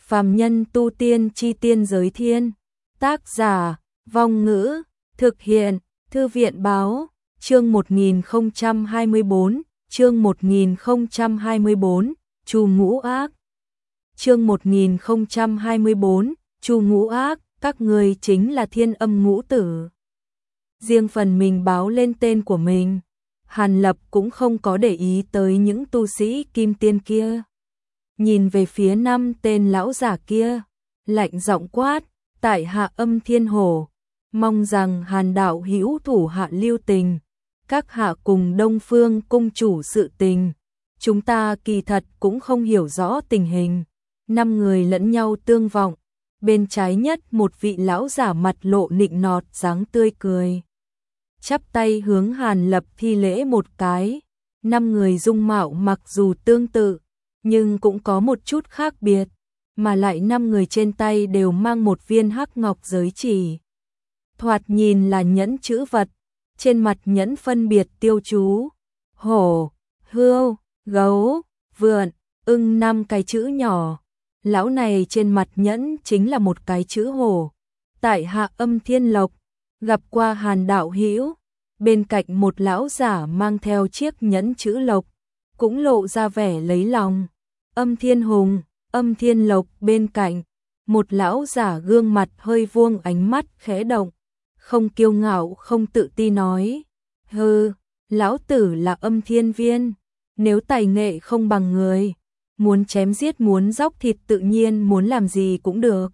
Phàm nhân tu tiên chi tiên giới thiên. Tác giả, Vong Ngữ, thực hiện, Thư viện báo, chương 1024, chương 1024, Chu Ngũ Ác. Chương 1024, Chu Ngũ Ác, các người chính là Thiên Âm ngũ tử. Riêng phần mình báo lên tên của mình, Hàn Lập cũng không có để ý tới những tu sĩ kim tiên kia. Nhìn về phía năm tên lão giả kia, lạnh giọng quát, tại hạ Âm Thiên Hổ, mong rằng Hàn đạo hữu thủ hạ lưu tình, các hạ cùng Đông Phương cung chủ sự tình, chúng ta kỳ thật cũng không hiểu rõ tình hình. Năm người lẫn nhau tương vọng, bên trái nhất một vị lão giả mặt lộ nịnh nọt dáng tươi cười, chắp tay hướng Hàn Lập thi lễ một cái. Năm người dung mạo mặc dù tương tự, nhưng cũng có một chút khác biệt, mà lại năm người trên tay đều mang một viên hắc ngọc giới chỉ. Thoạt nhìn là nhẫn chữ vật, trên mặt nhẫn phân biệt tiêu chú hổ, hươu, gấu, vượn, ưng 5 cái chữ nhỏ. Lão này trên mặt nhẫn chính là một cái chữ hổ. Tại hạ Âm Thiên Lộc, gặp qua Hàn đạo hữu. Bên cạnh một lão giả mang theo chiếc nhẫn chữ lộc, cũng lộ ra vẻ lấy lòng. Âm Thiên Hùng, Âm Thiên Lộc bên cạnh, một lão giả gương mặt hơi vuông, ánh mắt khẽ động, không kiêu ngạo không tự ti nói: hừ, lão tử là Âm Thiên Viên, nếu tài nghệ không bằng người, muốn chém giết muốn dóc thịt tự nhiên muốn làm gì cũng được.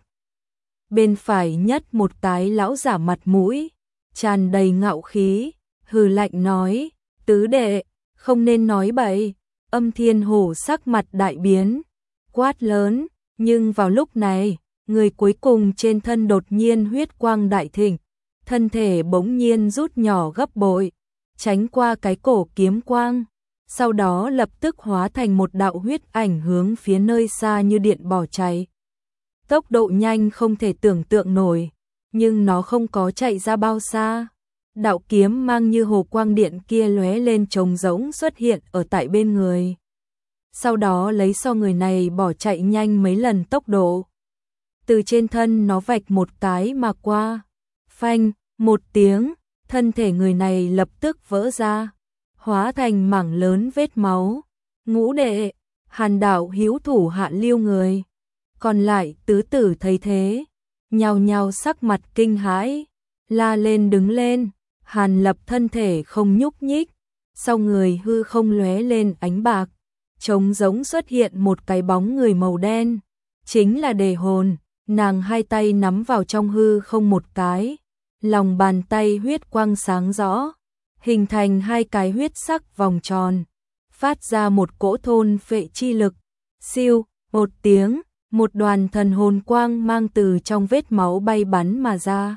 Bên phải nhất một cái lão giả mặt mũi tràn đầy ngạo khí, hừ lạnh nói: tứ đệ, không nên nói bậy. Âm Thiên Hổ sắc mặt đại biến, quát lớn, nhưng vào lúc này, người cuối cùng trên thân đột nhiên huyết quang đại thịnh, thân thể bỗng nhiên rút nhỏ gấp bội, tránh qua cái cổ kiếm quang, sau đó lập tức hóa thành một đạo huyết ảnh hướng phía nơi xa như điện bỏ chạy. Tốc độ nhanh không thể tưởng tượng nổi, nhưng nó không có chạy ra bao xa. Đạo kiếm mang như hồ quang điện kia lóe lên trống rỗng xuất hiện ở tại bên người. Sau đó lấy so người này bỏ chạy nhanh mấy lần tốc độ. Từ trên thân nó vạch một cái mà qua. Phanh, một tiếng, thân thể người này lập tức vỡ ra, hóa thành mảng lớn vết máu. Ngũ đệ, Hàn đạo hữu thủ hạ lưu người. Còn lại tứ tử thấy thế, nhao nhao sắc mặt kinh hãi, la lên đứng lên. Hàn Lập thân thể không nhúc nhích, sau người hư không lóe lên ánh bạc, trống rỗng xuất hiện một cái bóng người màu đen, chính là Đề Hồn. Nàng hai tay nắm vào trong hư không một cái, lòng bàn tay huyết quang sáng rõ, hình thành hai cái huyết sắc vòng tròn, phát ra một cỗ thôn phệ chi lực. Siêu, một tiếng, một đoàn thần hồn quang mang từ trong vết máu bay bắn mà ra,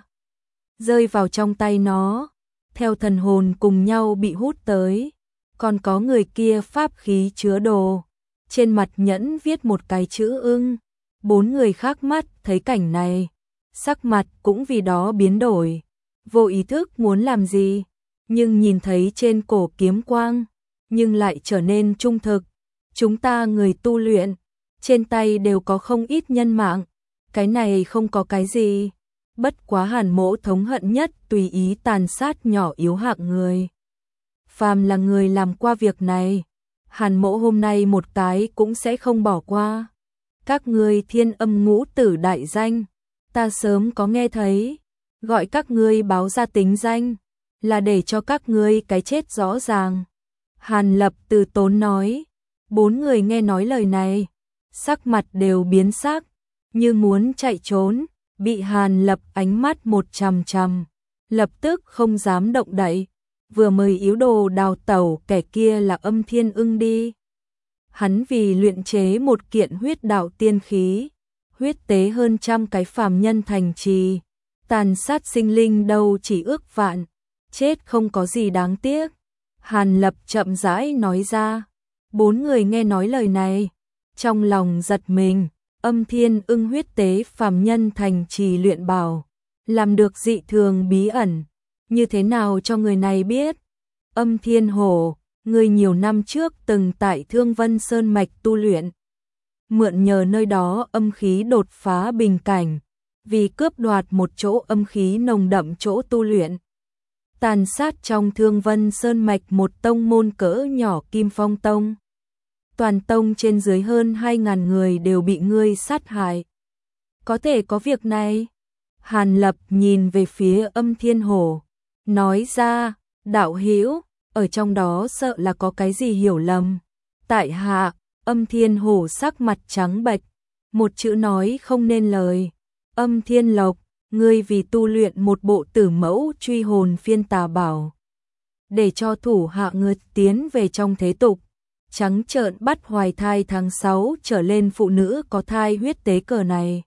rơi vào trong tay nó, theo thần hồn cùng nhau bị hút tới. Còn có người kia pháp khí chứa đồ, trên mặt nhẫn viết một cái chữ ưng. 4 người khác mắt thấy cảnh này, sắc mặt cũng vì đó biến đổi, vô ý thức muốn làm gì, nhưng nhìn thấy trên cổ kiếm quang, nhưng lại trở nên trung thực. Chúng ta người tu luyện, trên tay đều có không ít nhân mạng, cái này không có cái gì. Bất quá Hàn Mỗ thống hận nhất tùy ý tàn sát nhỏ yếu hạng người. Phàm là người làm qua việc này, Hàn Mỗ hôm nay một cái cũng sẽ không bỏ qua. Các ngươi Thiên Âm ngũ tử đại danh, ta sớm có nghe thấy, gọi các ngươi báo ra tính danh, là để cho các ngươi cái chết rõ ràng. Hàn Lập từ tốn nói. 4 người nghe nói lời này, sắc mặt đều biến sắc, như muốn chạy trốn, bị Hàn Lập ánh mắt một chằm chằm, lập tức không dám động đậy. Vừa mới yếu đồ đào tẩu kẻ kia là Âm Thiên Ưng đi. Hắn vì luyện chế một kiện huyết đạo tiên khí, huyết tế hơn 100 cái phàm nhân thành trì, tàn sát sinh linh đâu chỉ ước vạn, chết không có gì đáng tiếc. Hàn Lập chậm rãi nói ra. 4 người nghe nói lời này, trong lòng giật mình. Âm Thiên Ưng huyết tế phàm nhân thành trì luyện bảo, làm được dị thường bí ẩn, như thế nào cho người này biết? Âm Thiên Hổ, người nhiều năm trước từng tại Thương Vân Sơn mạch tu luyện, mượn nhờ nơi đó âm khí đột phá bình cảnh, vì cướp đoạt một chỗ âm khí nồng đậm chỗ tu luyện. Tàn sát trong Thương Vân Sơn mạch một tông môn cỡ nhỏ Kim Phong Tông. Toàn tông trên dưới hơn 2.000 người đều bị ngươi sát hại. Có thể có việc này? Hàn Lập nhìn về phía Âm Thiên Hổ, nói ra, đạo hữu, ở trong đó sợ là có cái gì hiểu lầm. Tại hạ, Âm Thiên Hổ sắc mặt trắng bệch, một chữ nói không nên lời. Âm Thiên Lộc, ngươi vì tu luyện một bộ Tử Mẫu Truy Hồn Phiên Tà Bảo, để cho thủ hạ ngươi tiến về trong thế tục, trắng trợn bắt hoài thai tháng 6 trở lên phụ nữ có thai huyết tế cờ này.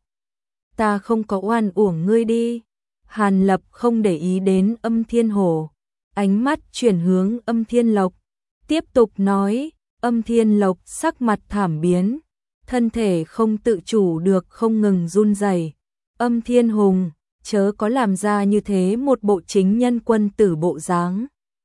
Ta không có oan uổng ngươi đi. Hàn Lập không để ý đến Âm Thiên Hổ, ánh mắt chuyển hướng Âm Thiên Lộc, tiếp tục nói. Âm Thiên Lộc sắc mặt thảm biến, thân thể không tự chủ được không ngừng run rẩy. Âm Thiên Hùng, chớ có làm ra như thế một bộ chính nhân quân tử bộ dáng.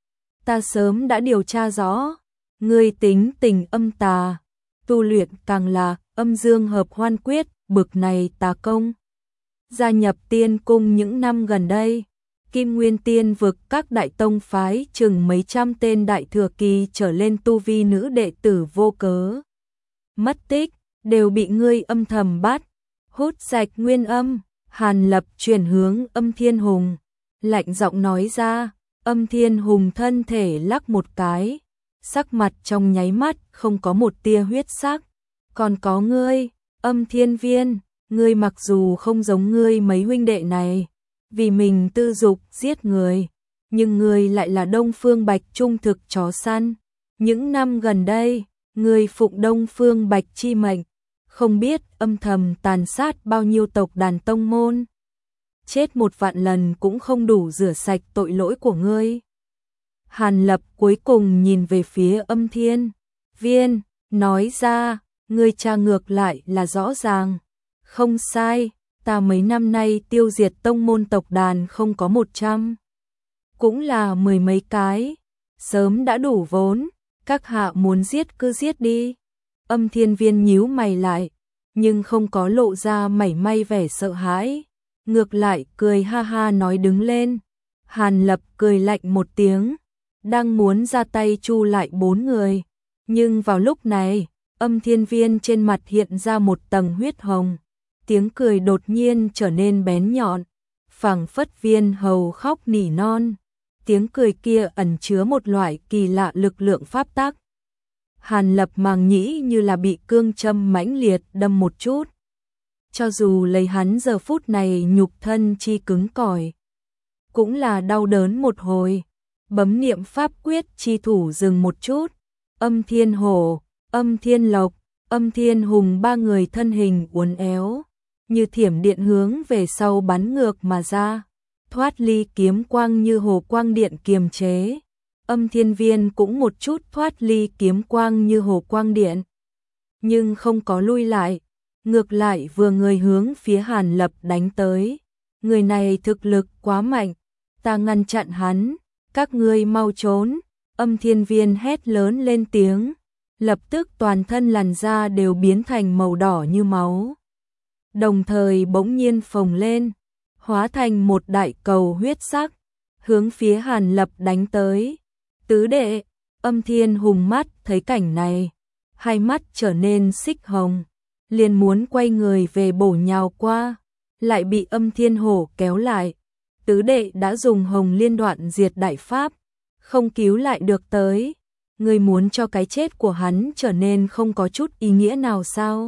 Ta sớm đã điều tra rõ, ngươi tính tình âm tà, tu luyện càng là âm dương hợp hoan quyết, bực này tà công. Gia nhập tiên cung những năm gần đây, Kim Nguyên Tiên vực các đại tông phái chừng mấy trăm tên đại thừa kỳ trở lên tu vi nữ đệ tử vô cớ mất tích, đều bị ngươi âm thầm bắt, hút sạch nguyên âm. Hàn Lập chuyển hướng Âm Thiên Hùng, lạnh giọng nói ra. Âm Thiên Hùng thân thể lắc một cái, sắc mặt trong nháy mắt không có một tia huyết sắc. Còn có ngươi, Âm Thiên Viên, ngươi mặc dù không giống ngươi mấy huynh đệ này, vì mình tư dục giết người, nhưng ngươi lại là Đông Phương Bạch trung thực chó săn. Những năm gần đây, ngươi phụng Đông Phương Bạch chi mệnh, không biết âm thầm tàn sát bao nhiêu tộc đàn tông môn. Chết 1 vạn lần cũng không đủ rửa sạch tội lỗi của ngươi. Hàn Lập cuối cùng nhìn về phía Âm Thiên Viên, nói ra, ngươi tra ngược lại là rõ ràng. Không sai, ta mấy năm nay tiêu diệt tông môn tộc đàn không có 100, cũng là 10 mấy cái, sớm đã đủ vốn, các hạ muốn giết cứ giết đi. Âm Thiên Viên nhíu mày lại, nhưng không có lộ ra mảy may vẻ sợ hãi, ngược lại cười ha ha nói đứng lên. Hàn Lập cười lạnh một tiếng, đang muốn ra tay chu lại 4 người, nhưng vào lúc này, Âm Thiên Viên trên mặt hiện ra một tầng huyết hồng, tiếng cười đột nhiên trở nên bén nhọn, phảng phất viên hầu khóc nỉ non, tiếng cười kia ẩn chứa một loại kỳ lạ lực lượng pháp tắc. Hàn Lập màng nhĩ như là bị cương châm mãnh liệt đâm một chút. Cho dù lấy hắn giờ phút này nhục thân chi cứng cỏi, cũng là đau đớn một hồi. Bấm niệm pháp quyết chi thủ dừng một chút. Âm Thiên Hổ, Âm Thiên Lộc, Âm Thiên Hùng 3 người thân hình uốn éo, như thiểm điện hướng về sau bắn ngược mà ra, thoát ly kiếm quang như hồ quang điện kiềm chế. Âm Thiên Viên cũng một chút thoát ly kiếm quang như hồ quang điện, nhưng không có lui lại, ngược lại vừa người hướng phía Hàn Lập đánh tới. Người này thực lực quá mạnh, ta ngăn chặn hắn, các ngươi mau trốn. Âm Thiên Viên hét lớn lên tiếng, lập tức toàn thân làn da đều biến thành màu đỏ như máu, đồng thời bỗng nhiên phồng lên, hóa thành một đại cầu huyết sắc, hướng phía Hàn Lập đánh tới. Tứ đệ, Âm Thiên Hùng mắt thấy cảnh này, hai mắt trở nên xích hồng, liền muốn quay người về bổ nhào qua, lại bị Âm Thiên Hổ kéo lại. Tứ đệ đã dùng Hồng Liên Đoạn Diệt đại pháp, không cứu lại được tới. Ngươi muốn cho cái chết của hắn trở nên không có chút ý nghĩa nào sao?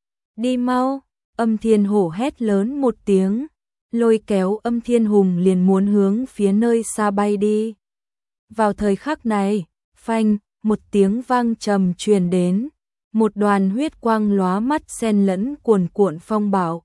Đi mau! Âm Thiên Hổ hét lớn một tiếng, lôi kéo Âm Thiên Hùng liền muốn hướng phía nơi xa bay đi. Vào thời khắc này, phanh, một tiếng vang trầm truyền đến, một đoàn huyết quang lóa mắt xen lẫn cuồn cuộn phong bạo,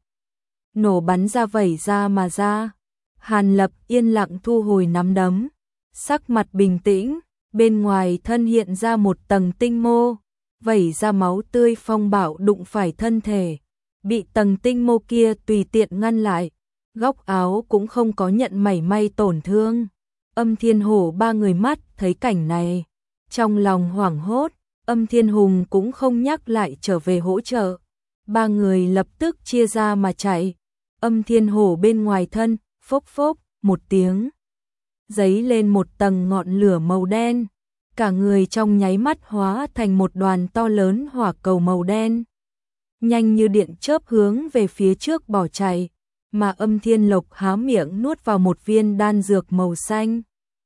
nổ bắn ra vẩy ra mà ra. Hàn Lập yên lặng thu hồi nắm đấm, sắc mặt bình tĩnh, bên ngoài thân hiện ra một tầng tinh mô, vẩy ra máu tươi. Phong bạo đụng phải thân thể, bị tầng tinh mô kia tùy tiện ngăn lại, góc áo cũng không có nhận mảy may tổn thương. Âm Thiên Hổ 3 người mắt thấy cảnh này, trong lòng hoảng hốt. Âm Thiên Hùng cũng không nhắc lại trở về hỗ trợ, ba người lập tức chia ra mà chạy. Âm Thiên Hổ bên ngoài thân, phốc phốc, một tiếng. Giấy lên một tầng ngọn lửa màu đen. Cả người trong nháy mắt hóa thành một đoàn to lớn hỏa cầu màu đen. Nhanh như điện chớp hướng về phía trước bỏ chạy, mà Âm Thiên Lộc há miệng nuốt vào một viên đan dược màu xanh.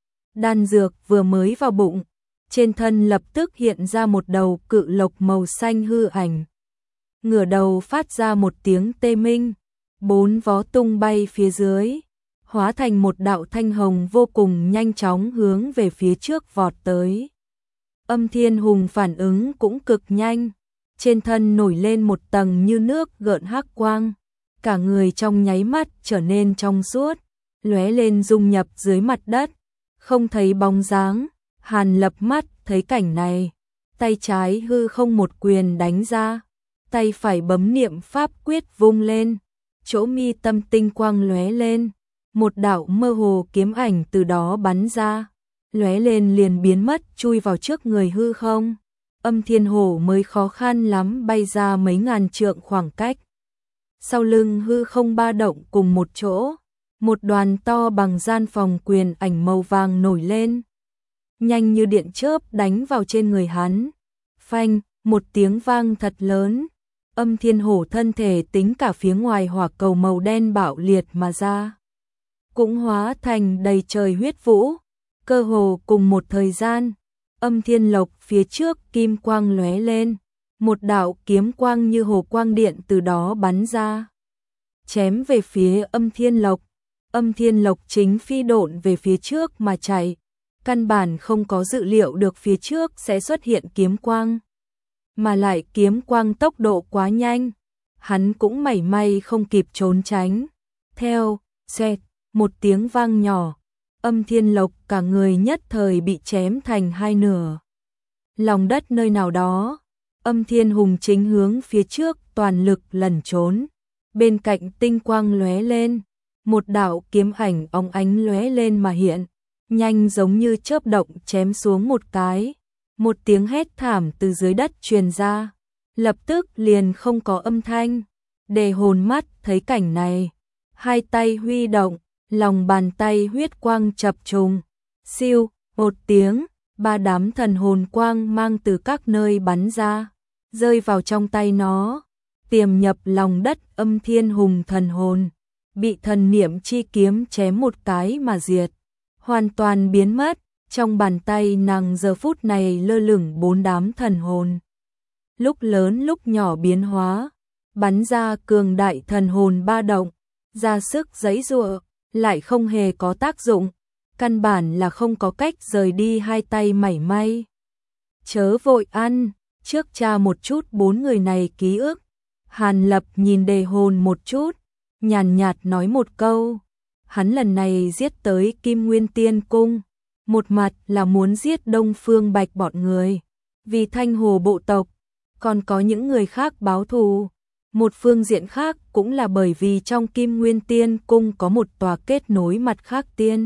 Đan dược vừa mới vào bụng, trên thân lập tức hiện ra một đầu cự lộc màu xanh hư ảnh. Ngửa đầu phát ra một tiếng tê minh, bốn vó tung bay phía dưới, hóa thành một đạo thanh hồng vô cùng nhanh chóng hướng về phía trước vọt tới. Âm Thiên Hùng phản ứng cũng cực nhanh, trên thân nổi lên một tầng như nước gợn hắc quang, cả người trong nháy mắt trở nên trong suốt, lóe lên dung nhập dưới mặt đất, không thấy bóng dáng. Hàn Lập mắt thấy cảnh này, tay trái hư không một quyền đánh ra, tay phải bấm niệm pháp quyết vung lên, chỗ mi tâm tinh quang lóe lên, một đạo mơ hồ kiếm ảnh từ đó bắn ra, lóe lên liền biến mất chui vào trước người hư không. Âm Thiên Hổ mới khó khăn lắm bay ra mấy ngàn trượng khoảng cách. Sau lưng hư không ba động cùng một chỗ, một đoàn to bằng gian phòng quyền ảnh màu vàng nổi lên, nhanh như điện chớp đánh vào trên người hắn. Phanh, một tiếng vang thật lớn. Âm Thiên Hổ thân thể tính cả phía ngoài hỏa cầu màu đen bạo liệt mà ra, cũng hóa thành đầy trời huyết vũ. Cơ hồ cùng một thời gian, Âm Thiên Lộc phía trước kim quang lóe lên, một đạo kiếm quang như hồ quang điện từ đó bắn ra, chém về phía Âm Thiên Lộc. Âm Thiên Lộc chính phi độn về phía trước mà chạy, căn bản không có dự liệu được phía trước sẽ xuất hiện kiếm quang, mà lại kiếm quang tốc độ quá nhanh, hắn cũng mảy may không kịp trốn tránh. Theo, xoẹt, một tiếng vang nhỏ, Âm Thiên Lộc cả người nhất thời bị chém thành hai nửa. Lòng đất nơi nào đó, Âm Thiên Hùng chính hướng phía trước toàn lực lẩn trốn, bên cạnh tinh quang lóe lên, một đạo kiếm ảnh óng ánh lóe lên mà hiện, nhanh giống như chớp động chém xuống một cái. Một tiếng hét thảm từ dưới đất truyền ra, lập tức liền không có âm thanh. Đề Hồn mắt thấy cảnh này, hai tay huy động, lòng bàn tay huyết quang chập trùng, siêu, một tiếng, ba đám thần hồn quang mang từ các nơi bắn ra, rơi vào trong tay nó, tiềm nhập lòng đất. Âm Thiên Hùng thần hồn bị thần niệm chi kiếm chém một cái mà diệt, hoàn toàn biến mất. Trong bàn tay nàng giờ phút này lơ lửng bốn đám thần hồn, lúc lớn lúc nhỏ biến hóa, bắn ra cường đại thần hồn ba động, ra sức giãy giụa, lại không hề có tác dụng, căn bản là không có cách rời đi hai tay mảy may. Chớ vội ăn, trước tra một chút bốn người này ký ức. Hàn Lập nhìn Đề Hồn một chút, nhàn nhạt nói một câu, hắn lần này giết tới Kim Nguyên Tiên Cung, một mặt là muốn giết Đông Phương Bạch bọn người, vì Thanh Hồ bộ tộc, còn có những người khác báo thù. Một phương diện khác cũng là bởi vì trong Kim Nguyên Tiên Cung có một tòa kết nối mặt khác tiên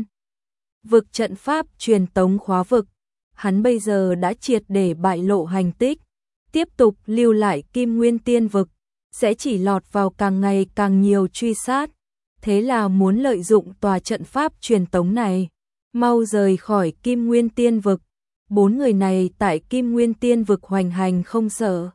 vực trận pháp truyền tống khóa vực. Hắn bây giờ đã triệt để bại lộ hành tích, tiếp tục lưu lại Kim Nguyên Tiên vực, sẽ chỉ lọt vào càng ngày càng nhiều truy sát. Thế là muốn lợi dụng tòa trận pháp truyền tống này, mau rời khỏi Kim Nguyên Tiên vực. Bốn người này tại Kim Nguyên Tiên vực hoành hành không sợ,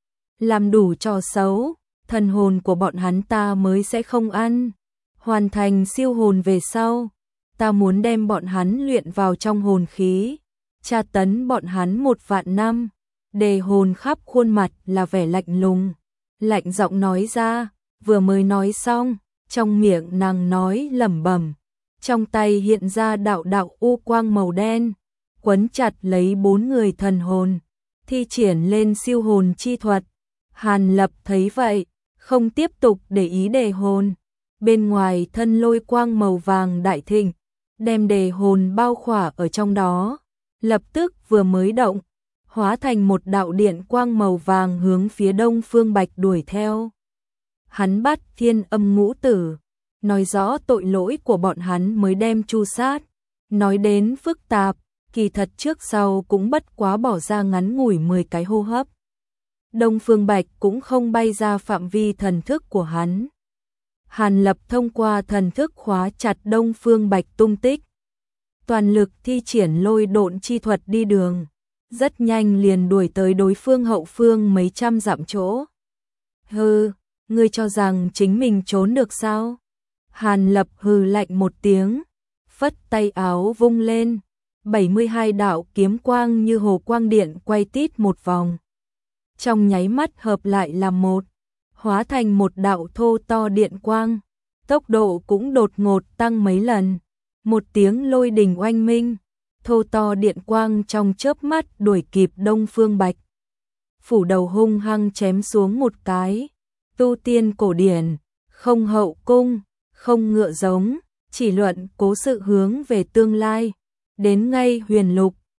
làm đủ trò xấu, thần hồn của bọn hắn ta mới sẽ không ăn. Hoàn thành siêu hồn về sau, ta muốn đem bọn hắn luyện vào trong hồn khí, tra tấn bọn hắn 1.000 năm. Đề Hồn khắp khuôn mặt là vẻ lạnh lùng, lạnh giọng nói ra. Vừa mới nói xong, trong miệng nàng nói lẩm bẩm, trong tay hiện ra đạo đạo u quang màu đen, quấn chặt lấy bốn người thần hồn, thi triển lên siêu hồn chi thuật. Hàn Lập thấy vậy, không tiếp tục để ý Đề Hồn. Bên ngoài thân lôi quang màu vàng đại thịnh, đem Đề Hồn bao khỏa ở trong đó, lập tức vừa mới động, hóa thành một đạo điện quang màu vàng hướng phía Đông Phương Bạch đuổi theo. Hắn bắt Thiên Âm ngũ tử, nói rõ tội lỗi của bọn hắn mới đem tru sát. Nói đến phức tạp, kỳ thật trước sau cũng bất quá bỏ ra ngắn ngủi 10 cái hô hấp. Đông Phương Bạch cũng không bay ra phạm vi thần thức của hắn. Hàn Lập thông qua thần thức khóa chặt Đông Phương Bạch tung tích. Toàn lực thi triển lôi độn chi thuật đi đường. Rất nhanh liền đuổi tới đối phương hậu phương mấy trăm dặm chỗ. Hừ, ngươi cho rằng chính mình trốn được sao? Hàn Lập hừ lạnh một tiếng, phất tay áo vung lên. 72 đạo kiếm quang như hồ quang điện quay tít một vòng. Trong nháy mắt hợp lại làm một, hóa thành một đạo thô to điện quang. Tốc độ cũng đột ngột tăng mấy lần. Một tiếng lôi đình oanh minh, thô to điện quang trong chớp mắt đuổi kịp Đông Phương Bạch. Phủ đầu hung hăng chém xuống một cái. Tu tiên cổ điển, không hậu cung, không ngựa giống, chỉ luận cố sự hướng về tương lai. Đến ngay huyền lục,